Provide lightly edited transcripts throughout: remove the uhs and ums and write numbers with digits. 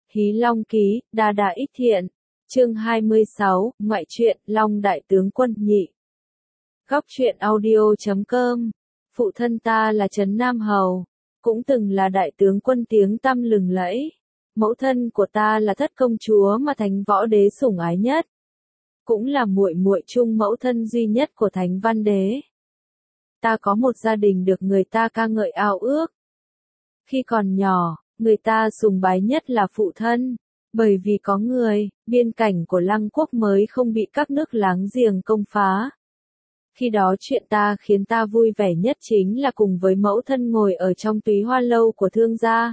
Hí Long Ký, Đa Đa Ích Thiện. Chương 26, Ngoại truyện, Long Đại Tướng Quân Nhị. Góc truyện audio.com. Phụ thân ta là Trấn Nam Hầu, cũng từng là đại tướng quân tiếng tăm lừng lẫy. Mẫu thân của ta là Thất công chúa mà Thánh Võ Đế sủng ái nhất, cũng là muội muội chung mẫu thân duy nhất của Thánh Văn Đế. Ta có một gia đình được người ta ca ngợi ao ước. Khi còn nhỏ, người ta sùng bái nhất là phụ thân, bởi vì có người, biên cảnh của Lăng Quốc mới không bị các nước láng giềng công phá. Khi đó chuyện ta khiến ta vui vẻ nhất chính là cùng với mẫu thân ngồi ở trong túy hoa lâu của thương gia.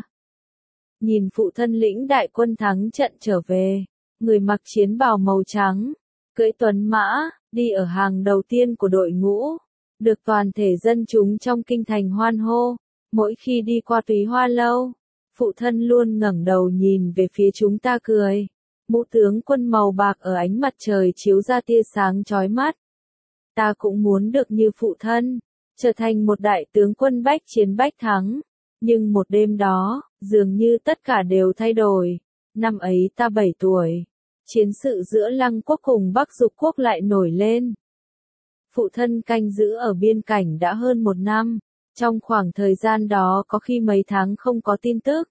Nhìn phụ thân lĩnh đại quân thắng trận trở về, người mặc chiến bào màu trắng, cưỡi tuấn mã, đi ở hàng đầu tiên của đội ngũ, được toàn thể dân chúng trong kinh thành hoan hô. Mỗi khi đi qua túy hoa lâu, phụ thân luôn ngẩng đầu nhìn về phía chúng ta cười. Mũ tướng quân màu bạc ở ánh mặt trời chiếu ra tia sáng chói mắt. Ta cũng muốn được như phụ thân, trở thành một đại tướng quân bách chiến bách thắng. Nhưng một đêm đó, dường như tất cả đều thay đổi. Năm ấy ta 7 tuổi. Chiến sự giữa Lăng Quốc cùng Bắc Dục Quốc lại nổi lên. Phụ thân canh giữ ở biên cảnh đã hơn 1 năm. Trong khoảng thời gian đó có khi mấy tháng không có tin tức.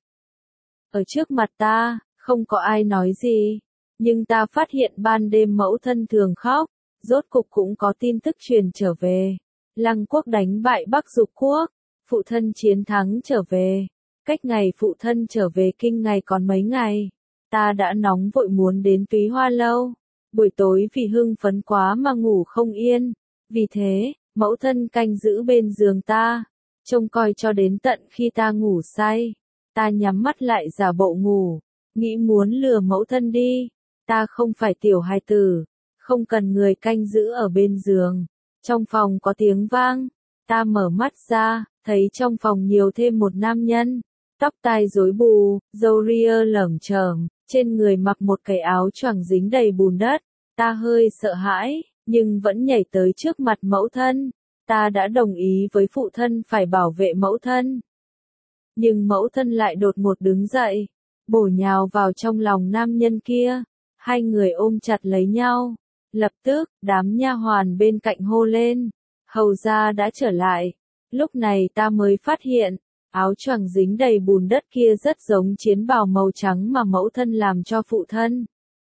Ở trước mặt ta, không có ai nói gì. Nhưng ta phát hiện ban đêm mẫu thân thường khóc. Rốt cục cũng có tin tức truyền trở về. Lăng Quốc đánh bại Bắc Dục Quốc. Phụ thân chiến thắng trở về. Cách ngày phụ thân trở về kinh ngày còn mấy ngày. Ta đã nóng vội muốn đến túy hoa lâu. Buổi tối vì hưng phấn quá mà ngủ không yên. Vì thế, mẫu thân canh giữ bên giường ta. Trông coi cho đến tận khi ta ngủ say. Ta nhắm mắt lại giả bộ ngủ. Nghĩ muốn lừa mẫu thân đi. Ta không phải tiểu hài tử. Không cần người canh giữ ở bên giường. Trong phòng có tiếng vang. Ta mở mắt ra, thấy trong phòng nhiều thêm một nam nhân. Tóc tai rối bù, râu ria lởm chởm, trên người mặc một cái áo choàng dính đầy bùn đất. Ta hơi sợ hãi, nhưng vẫn nhảy tới trước mặt mẫu thân. Ta đã đồng ý với phụ thân phải bảo vệ mẫu thân. Nhưng mẫu thân lại đột ngột đứng dậy, bổ nhào vào trong lòng nam nhân kia. Hai người ôm chặt lấy nhau. Lập tức, đám nha hoàn bên cạnh hô lên. Hầu gia đã trở lại. Lúc này ta mới phát hiện, áo choàng dính đầy bùn đất kia rất giống chiến bào màu trắng mà mẫu thân làm cho phụ thân.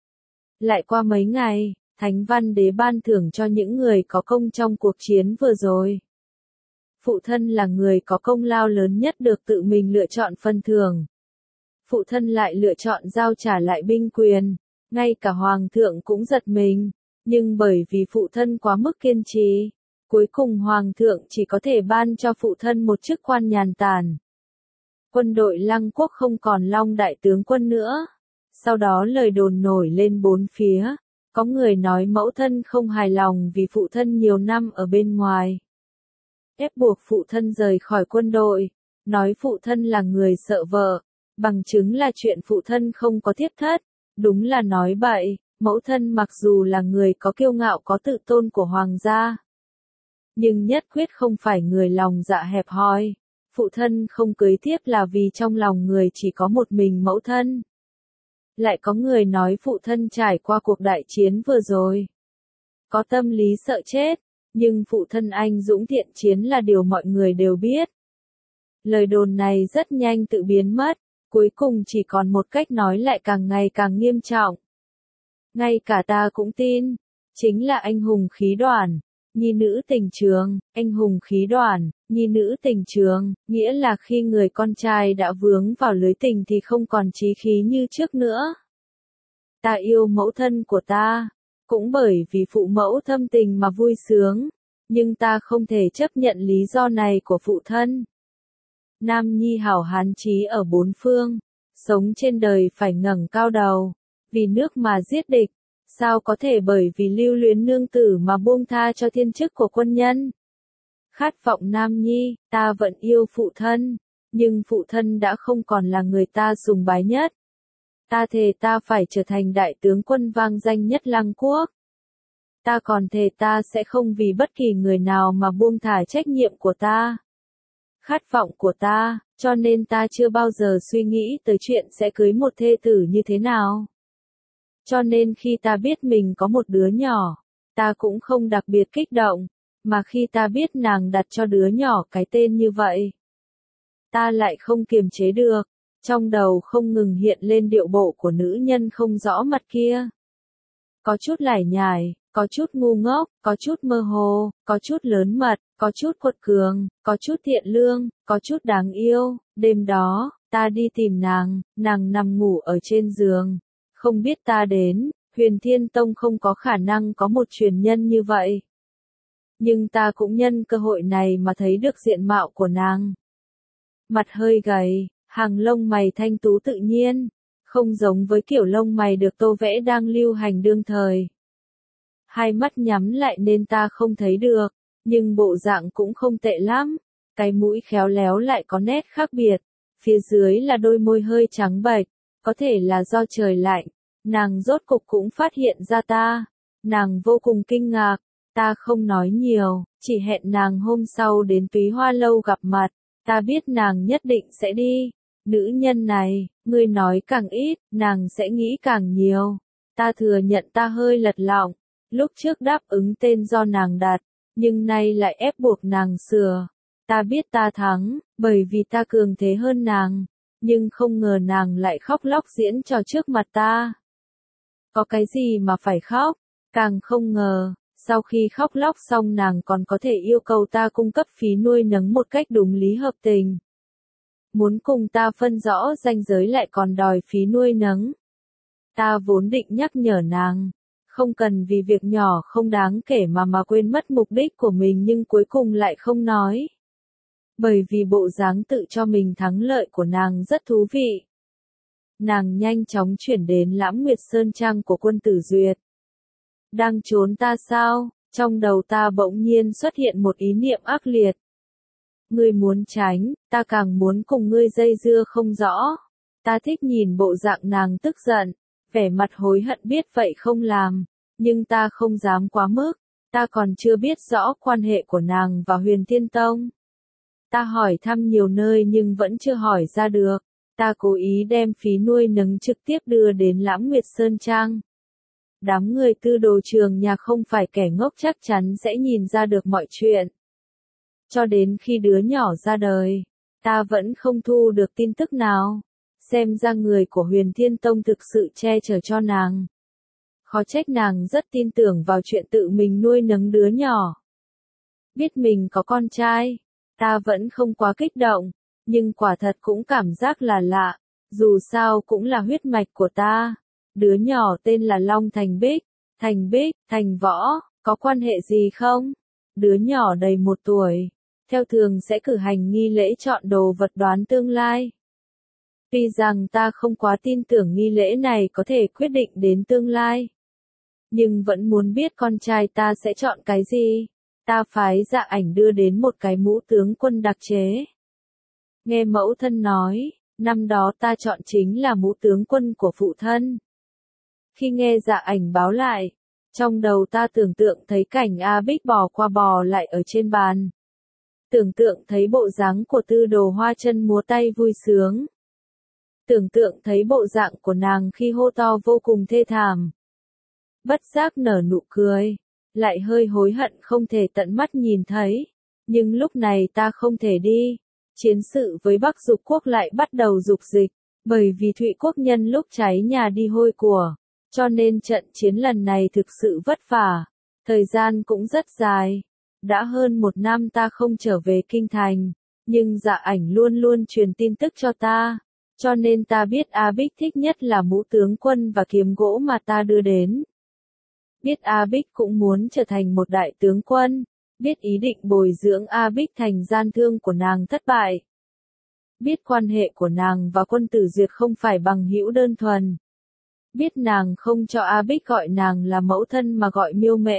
Lại qua mấy ngày, Thánh Văn Đế ban thưởng cho những người có công trong cuộc chiến vừa rồi. Phụ thân là người có công lao lớn nhất được tự mình lựa chọn phần thưởng. Phụ thân lại lựa chọn giao trả lại binh quyền. Ngay cả hoàng thượng cũng giật mình. Nhưng bởi vì phụ thân quá mức kiên trì, cuối cùng hoàng thượng chỉ có thể ban cho phụ thân một chức quan nhàn tản. Quân đội Lăng Quốc không còn Long đại tướng quân nữa. Sau đó lời đồn nổi lên bốn phía. Có người nói mẫu thân không hài lòng vì phụ thân nhiều năm ở bên ngoài. Ép buộc phụ thân rời khỏi quân đội. Nói phụ thân là người sợ vợ. Bằng chứng là chuyện phụ thân không có thiếp thất. Đúng là nói bậy. Mẫu thân mặc dù là người có kiêu ngạo có tự tôn của hoàng gia, nhưng nhất quyết không phải người lòng dạ hẹp hòi. Phụ thân không cưới thiếp là vì trong lòng người chỉ có một mình mẫu thân. Lại có người nói phụ thân trải qua cuộc đại chiến vừa rồi, có tâm lý sợ chết, nhưng phụ thân anh dũng thiện chiến là điều mọi người đều biết. Lời đồn này rất nhanh tự biến mất, cuối cùng chỉ còn một cách nói lại càng ngày càng nghiêm trọng. Ngay cả ta cũng tin, chính là anh hùng khí đoản, nhi nữ tình trường. Anh hùng khí đoản, nhi nữ tình trường, nghĩa là khi người con trai đã vướng vào lưới tình thì không còn chí khí như trước nữa. Ta yêu mẫu thân của ta, cũng bởi vì phụ mẫu thâm tình mà vui sướng, nhưng ta không thể chấp nhận lý do này của phụ thân. Nam nhi hảo hán chí ở bốn phương, sống trên đời phải ngẩng cao đầu. Vì nước mà giết địch, sao có thể bởi vì lưu luyến nương tử mà buông tha cho thiên chức của quân nhân. Khát vọng nam nhi, ta vẫn yêu phụ thân, nhưng phụ thân đã không còn là người ta sùng bái nhất. Ta thề ta phải trở thành đại tướng quân vang danh nhất Lăng Quốc. Ta còn thề ta sẽ không vì bất kỳ người nào mà buông thả trách nhiệm của ta. khát vọng của ta, cho nên ta chưa bao giờ suy nghĩ tới chuyện sẽ cưới một thê tử như thế nào. Cho nên khi ta biết mình có một đứa nhỏ, ta cũng không đặc biệt kích động, mà khi ta biết nàng đặt cho đứa nhỏ cái tên như vậy, ta lại không kiềm chế được, trong đầu không ngừng hiện lên điệu bộ của nữ nhân không rõ mặt kia. Có chút lải nhải, có chút ngu ngốc, có chút mơ hồ, có chút lớn mật, có chút quật cường, có chút thiện lương, có chút đáng yêu. Đêm đó, ta đi tìm nàng, nàng nằm ngủ ở trên giường. Không biết ta đến, Huyền Thiên Tông không có khả năng có một truyền nhân như vậy. Nhưng ta cũng nhân cơ hội này mà thấy được diện mạo của nàng. Mặt hơi gầy, hàng lông mày thanh tú tự nhiên, không giống với kiểu lông mày được tô vẽ đang lưu hành đương thời. Hai mắt nhắm lại nên ta không thấy được, nhưng bộ dạng cũng không tệ lắm, cái mũi khéo léo lại có nét khác biệt, phía dưới là đôi môi hơi trắng bệch, có thể là do trời lạnh, nàng rốt cục cũng phát hiện ra ta, nàng vô cùng kinh ngạc, ta không nói nhiều, chỉ hẹn nàng hôm sau đến Túy Hoa Lâu gặp mặt, ta biết nàng nhất định sẽ đi. Nữ nhân này, ngươi nói càng ít, nàng sẽ nghĩ càng nhiều. Ta thừa nhận ta hơi lật lọng, lúc trước đáp ứng tên do nàng đặt, nhưng nay lại ép buộc nàng sửa. Ta biết ta thắng, bởi vì ta cường thế hơn nàng, nhưng không ngờ nàng lại khóc lóc diễn trò trước mặt ta. Có cái gì mà phải khóc, càng không ngờ, sau khi khóc lóc xong nàng còn có thể yêu cầu ta cung cấp phí nuôi nấng một cách đúng lý hợp tình. Muốn cùng ta phân rõ ranh giới lại còn đòi phí nuôi nấng. Ta vốn định nhắc nhở nàng, không cần vì việc nhỏ không đáng kể mà quên mất mục đích của mình nhưng cuối cùng lại không nói. Bởi vì bộ dáng tự cho mình thắng lợi của nàng rất thú vị. Nàng nhanh chóng chuyển đến Lãm Nguyệt Sơn Trang của Quân Tử Duyệt. Đang trốn ta sao? Trong đầu ta bỗng nhiên xuất hiện một ý niệm ác liệt. Ngươi muốn tránh, ta càng muốn cùng ngươi dây dưa không rõ. Ta thích nhìn bộ dạng nàng tức giận, vẻ mặt hối hận biết vậy không làm, nhưng ta không dám quá mức, ta còn chưa biết rõ quan hệ của nàng và Huyền Thiên Tông. Ta hỏi thăm nhiều nơi nhưng vẫn chưa hỏi ra được, ta cố ý đem phí nuôi nấng trực tiếp đưa đến Lãm Nguyệt Sơn Trang. Đám người Tư Đồ Trường nhà không phải kẻ ngốc chắc chắn sẽ nhìn ra được mọi chuyện. Cho đến khi đứa nhỏ ra đời, ta vẫn không thu được tin tức nào. Xem ra người của Huyền Thiên Tông thực sự che chở cho nàng. Khó trách nàng rất tin tưởng vào chuyện tự mình nuôi nấng đứa nhỏ. Biết mình có con trai, ta vẫn không quá kích động, nhưng quả thật cũng cảm giác là lạ, dù sao cũng là huyết mạch của ta. Đứa nhỏ tên là Long Thành Bích, Thành Võ, có quan hệ gì không? Đứa nhỏ đầy 1 tuổi, theo thường sẽ cử hành nghi lễ chọn đồ vật đoán tương lai. Tuy rằng ta không quá tin tưởng nghi lễ này có thể quyết định đến tương lai, nhưng vẫn muốn biết con trai ta sẽ chọn cái gì. Ta phái Dạ Ảnh đưa đến một cái mũ tướng quân đặc chế. Nghe mẫu thân nói, năm đó ta chọn chính là mũ tướng quân của phụ thân. Khi nghe Dạ Ảnh báo lại, trong đầu ta tưởng tượng thấy cảnh A Bích bò qua bò lại ở trên bàn. Tưởng tượng thấy bộ dáng của Tư Đồ Hoa Chân múa tay vui sướng. Tưởng tượng thấy bộ dạng của nàng khi hô to vô cùng thê thảm. Bất giác nở nụ cười, lại hơi hối hận không thể tận mắt nhìn thấy. Nhưng lúc này ta không thể đi. Chiến sự với Bắc Dục Quốc lại bắt đầu dục dịch, bởi vì Thụy Quốc nhân lúc cháy nhà đi hôi của. Cho nên trận chiến lần này thực sự vất vả, thời gian cũng rất dài. Đã hơn 1 năm ta không trở về kinh thành, nhưng Dạ Ảnh luôn luôn truyền tin tức cho ta, cho nên ta biết A Bích thích nhất là mũ tướng quân và kiếm gỗ mà ta đưa đến. Biết A Bích cũng muốn trở thành một đại tướng quân, biết ý định bồi dưỡng A Bích thành gian thương của nàng thất bại. Biết quan hệ của nàng và Quân Tử Duyệt không phải bằng hữu đơn thuần. Biết nàng không cho A Bích gọi nàng là mẫu thân mà gọi Miêu Mễ.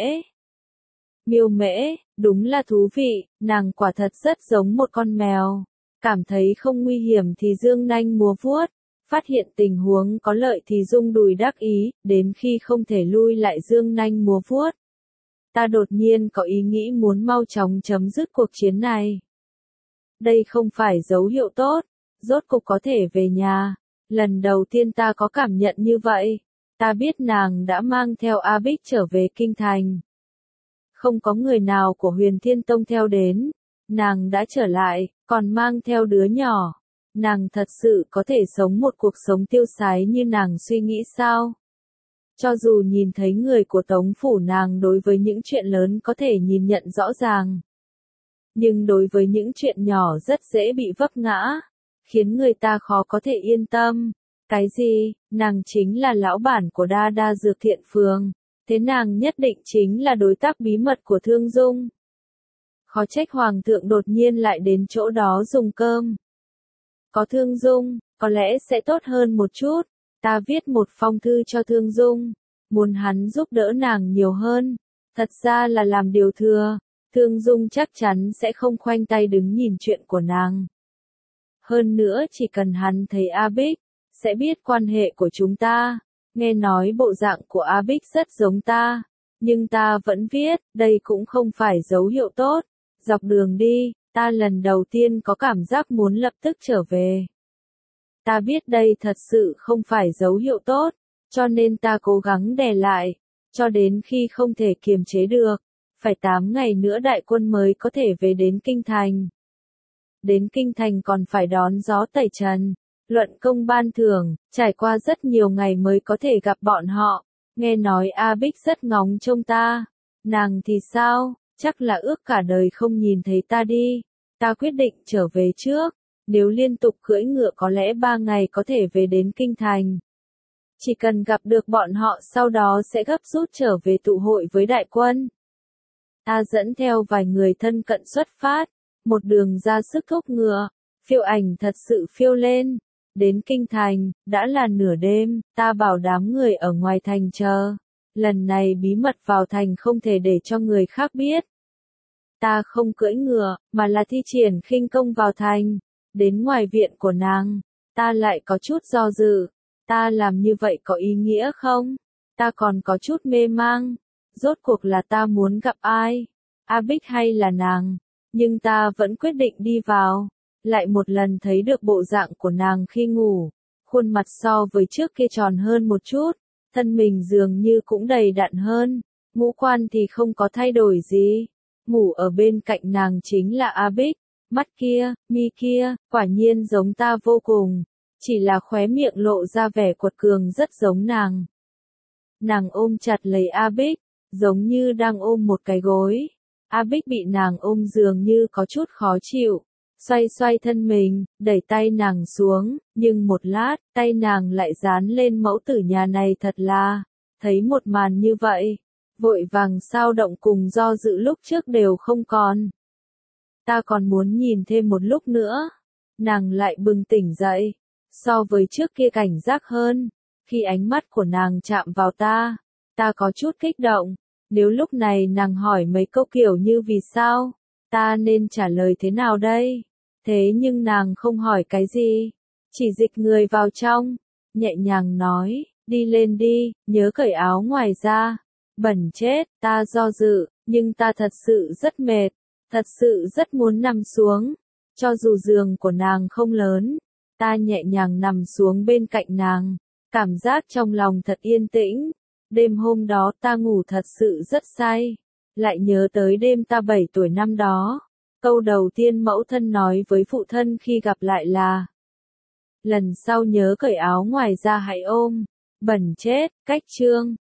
Miêu Mễ, đúng là thú vị, nàng quả thật rất giống một con mèo. Cảm thấy không nguy hiểm thì dương nanh múa vuốt, phát hiện tình huống có lợi thì rung đùi đắc ý, đến khi không thể lui lại dương nanh múa vuốt. Ta đột nhiên có ý nghĩ muốn mau chóng chấm dứt cuộc chiến này. đây không phải dấu hiệu tốt, rốt cục có thể về nhà. Lần đầu tiên ta có cảm nhận như vậy, ta biết nàng đã mang theo A Bích trở về kinh thành. Không có người nào của Huyền Thiên Tông theo đến, nàng đã trở lại, còn mang theo đứa nhỏ. Nàng thật sự có thể sống một cuộc sống tiêu sái như nàng suy nghĩ sao? Cho dù nhìn thấy người của Tống Phủ, nàng đối với những chuyện lớn có thể nhìn nhận rõ ràng. Nhưng đối với những chuyện nhỏ rất dễ bị vấp ngã, khiến người ta khó có thể yên tâm. Cái gì, nàng chính là lão bản của Đa Đa Dược Thiện Phường, thế nàng nhất định chính là đối tác bí mật của Thương Dung. Khó trách Hoàng thượng đột nhiên lại đến chỗ đó dùng cơm. Có Thương Dung, có lẽ sẽ tốt hơn một chút. Ta viết một phong thư cho Thương Dung, muốn hắn giúp đỡ nàng nhiều hơn. Thật ra là làm điều thừa, Thương Dung chắc chắn sẽ không khoanh tay đứng nhìn chuyện của nàng. Hơn nữa chỉ cần hắn thấy A Bích, sẽ biết quan hệ của chúng ta. Nghe nói bộ dạng của A Bích rất giống ta, nhưng ta vẫn viết, đây cũng không phải dấu hiệu tốt. Dọc đường đi, ta lần đầu tiên có cảm giác muốn lập tức trở về. Ta biết đây thật sự không phải dấu hiệu tốt, cho nên ta cố gắng đè lại, cho đến khi không thể kiềm chế được, phải 8 ngày nữa đại quân mới có thể về đến Kinh Thành. Đến Kinh Thành còn phải đón gió tẩy trần, luận công ban thưởng, trải qua rất nhiều ngày mới có thể gặp bọn họ. Nghe nói A Bích rất ngóng trông ta, nàng thì sao, chắc là ước cả đời không nhìn thấy ta đi. Ta quyết định trở về trước, nếu liên tục cưỡi ngựa có lẽ 3 ngày có thể về đến Kinh Thành. Chỉ cần gặp được bọn họ sau đó sẽ gấp rút trở về tụ hội với đại quân. Ta dẫn theo vài người thân cận xuất phát, một đường ra sức thúc ngựa, phiêu ảnh thật sự phiêu lên. Đến Kinh Thành, đã là nửa đêm, ta bảo đám người ở ngoài thành chờ. Lần này bí mật vào thành không thể để cho người khác biết. Ta không cưỡi ngựa, mà là thi triển khinh công vào thành. Đến ngoài viện của nàng, ta lại có chút do dự. Ta làm như vậy có ý nghĩa không? Ta còn có chút mê mang. Rốt cuộc là ta muốn gặp ai? A Bích hay là nàng? Nhưng ta vẫn quyết định đi vào. Lại một lần thấy được bộ dạng của nàng khi ngủ. Khuôn mặt so với trước kia tròn hơn một chút. Thân mình dường như cũng đầy đặn hơn. Ngũ quan thì không có thay đổi gì. Ngủ ở bên cạnh nàng chính là A Bích. Mắt kia, mi kia, quả nhiên giống ta vô cùng. Chỉ là khóe miệng lộ ra vẻ quật cường rất giống nàng. Nàng ôm chặt lấy A Bích, giống như đang ôm một cái gối. A Bích bị nàng ôm dường như có chút khó chịu. Xoay xoay thân mình, đẩy tay nàng xuống, nhưng một lát, tay nàng lại dán lên mẫu tử nhà này thật là. Thấy một màn như vậy, vội vàng sao động cùng do dự lúc trước đều không còn. Ta còn muốn nhìn thêm một lúc nữa. Nàng lại bừng tỉnh dậy. So với trước kia cảnh giác hơn. Khi ánh mắt của nàng chạm vào ta, ta có chút kích động. Nếu lúc này nàng hỏi mấy câu kiểu như vì sao, ta nên trả lời thế nào đây? Thế nhưng nàng không hỏi cái gì. Chỉ dịch người vào trong. Nhẹ nhàng nói, đi lên đi, nhớ cởi áo ngoài ra. Bẩn chết, ta do dự, nhưng ta thật sự rất mệt. Thật sự rất muốn nằm xuống. Cho dù giường của nàng không lớn, ta nhẹ nhàng nằm xuống bên cạnh nàng. Cảm giác trong lòng thật yên tĩnh. Đêm hôm đó ta ngủ thật sự rất say. Lại nhớ tới đêm ta 7 tuổi năm đó. Câu đầu tiên mẫu thân nói với phụ thân khi gặp lại là: lần sau nhớ cởi áo ngoài ra hãy ôm. Bẩn chết, cách chương.